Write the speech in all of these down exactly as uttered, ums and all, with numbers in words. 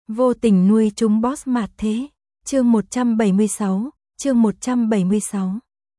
Vô tình nuôi chúng boss mạt thế. Chương một trăm bảy mươi sáu, chương một trăm bảy mươi sáu.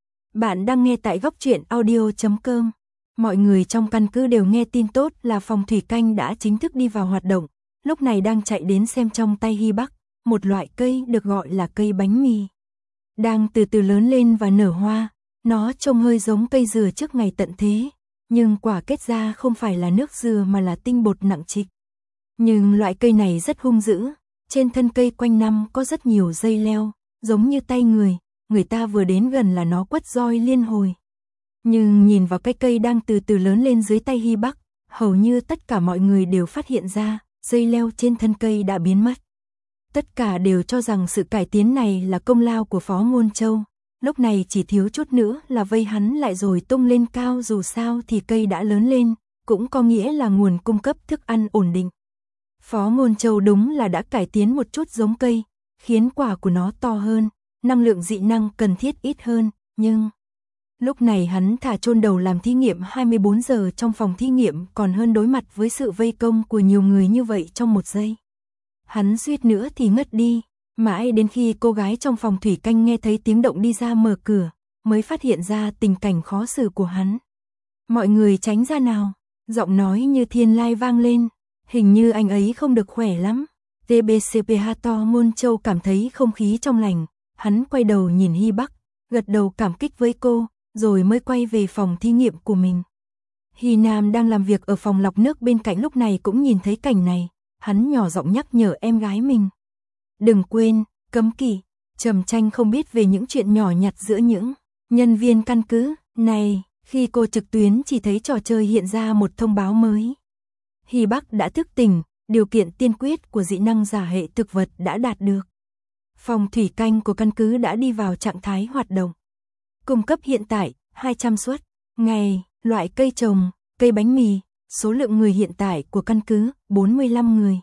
Bạn đang nghe tại góc truyện audio chấm com. Mọi người trong căn cứ đều nghe tin tốt là phòng thủy canh đã chính thức đi vào hoạt động, lúc này đang chạy đến xem trong tay Hy Bắc, một loại cây được gọi là cây bánh mì. Đang từ từ lớn lên và nở hoa, nó trông hơi giống cây dừa trước ngày tận thế, nhưng quả kết ra không phải là nước dừa mà là tinh bột nặng trịch. Nhưng loại cây này rất hung dữ, trên thân cây quanh năm có rất nhiều dây leo, giống như tay người, người ta vừa đến gần là nó quất roi liên hồi. Nhưng nhìn vào cái cây đang từ từ lớn lên dưới tay Hy Bắc, hầu như tất cả mọi người đều phát hiện ra, dây leo trên thân cây đã biến mất. Tất cả đều cho rằng sự cải tiến này là công lao của Phó Ngôn Châu, lúc này chỉ thiếu chút nữa là vây hắn lại rồi tung lên cao, dù sao thì cây đã lớn lên, cũng có nghĩa là nguồn cung cấp thức ăn ổn định. Phó Ngôn Châu đúng là đã cải tiến một chút giống cây, khiến quả của nó to hơn, năng lượng dị năng cần thiết ít hơn, nhưng lúc này hắn thả chôn đầu làm thí nghiệm hai mươi bốn giờ trong phòng thí nghiệm còn hơn đối mặt với sự vây công của nhiều người như vậy trong một giây. Hắn suýt nữa thì ngất đi, mãi đến khi cô gái trong phòng thủy canh nghe thấy tiếng động đi ra mở cửa, mới phát hiện ra tình cảnh khó xử của hắn. Mọi người tránh ra nào, giọng nói như thiên lai vang lên, hình như anh ấy không được khỏe lắm. tê bê xê pê hát to Ngôn Châu cảm thấy không khí trong lành, hắn quay đầu nhìn Hy Bắc, gật đầu cảm kích với cô, rồi mới quay về phòng thí nghiệm của mình. Hy Nam đang làm việc ở phòng lọc nước bên cạnh lúc này cũng nhìn thấy cảnh này, hắn nhỏ giọng nhắc nhở em gái mình. Đừng quên, cấm kỵ. Trầm Tranh không biết về những chuyện nhỏ nhặt giữa những nhân viên căn cứ này, khi cô trực tuyến chỉ thấy trò chơi hiện ra một thông báo mới. Hy Bắc đã thức tỉnh, điều kiện tiên quyết của dị năng giả hệ thực vật đã đạt được. Phòng thủy canh của căn cứ đã đi vào trạng thái hoạt động. Cung cấp hiện tại hai trăm suất ngày, loại cây trồng, cây bánh mì, số lượng người hiện tại của căn cứ bốn mươi lăm người.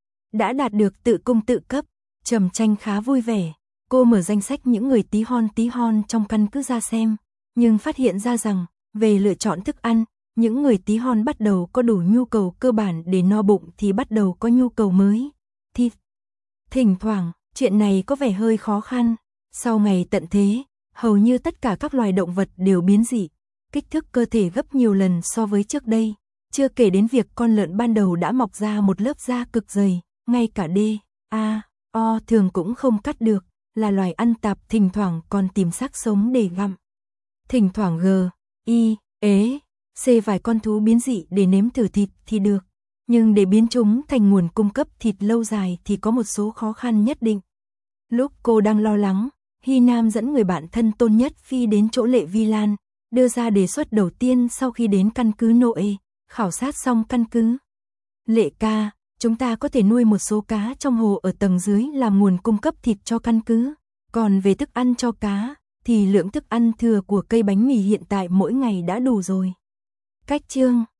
Đã đạt được tự cung tự cấp, Trầm Tranh khá vui vẻ, cô mở danh sách những người tí hon tí hon trong căn cứ ra xem, nhưng phát hiện ra rằng, về lựa chọn thức ăn, những người tí hon bắt đầu có đủ nhu cầu cơ bản để no bụng thì bắt đầu có nhu cầu mới, thịt. Thỉnh thoảng, chuyện này có vẻ hơi khó khăn, sau ngày tận thế, hầu như tất cả các loài động vật đều biến dị, kích thước cơ thể gấp nhiều lần so với trước đây, chưa kể đến việc con lợn ban đầu đã mọc ra một lớp da cực dày, ngay cả D, A, O thường cũng không cắt được, là loài ăn tạp thỉnh thoảng còn tìm xác sống để gặm. Thỉnh thoảng G, I, ế, C vài con thú biến dị để nếm thử thịt thì được, nhưng để biến chúng thành nguồn cung cấp thịt lâu dài thì có một số khó khăn nhất định. Lúc cô đang lo lắng, Hy Nam dẫn người bạn thân Tôn Nhất Phi đến chỗ Lệ Vi Lan, đưa ra đề xuất đầu tiên sau khi đến căn cứ Noe, khảo sát xong căn cứ. Lệ ca, chúng ta có thể nuôi một số cá trong hồ ở tầng dưới làm nguồn cung cấp thịt cho căn cứ, còn về thức ăn cho cá, thì lượng thức ăn thừa của cây bánh mì hiện tại mỗi ngày đã đủ rồi. Cách chương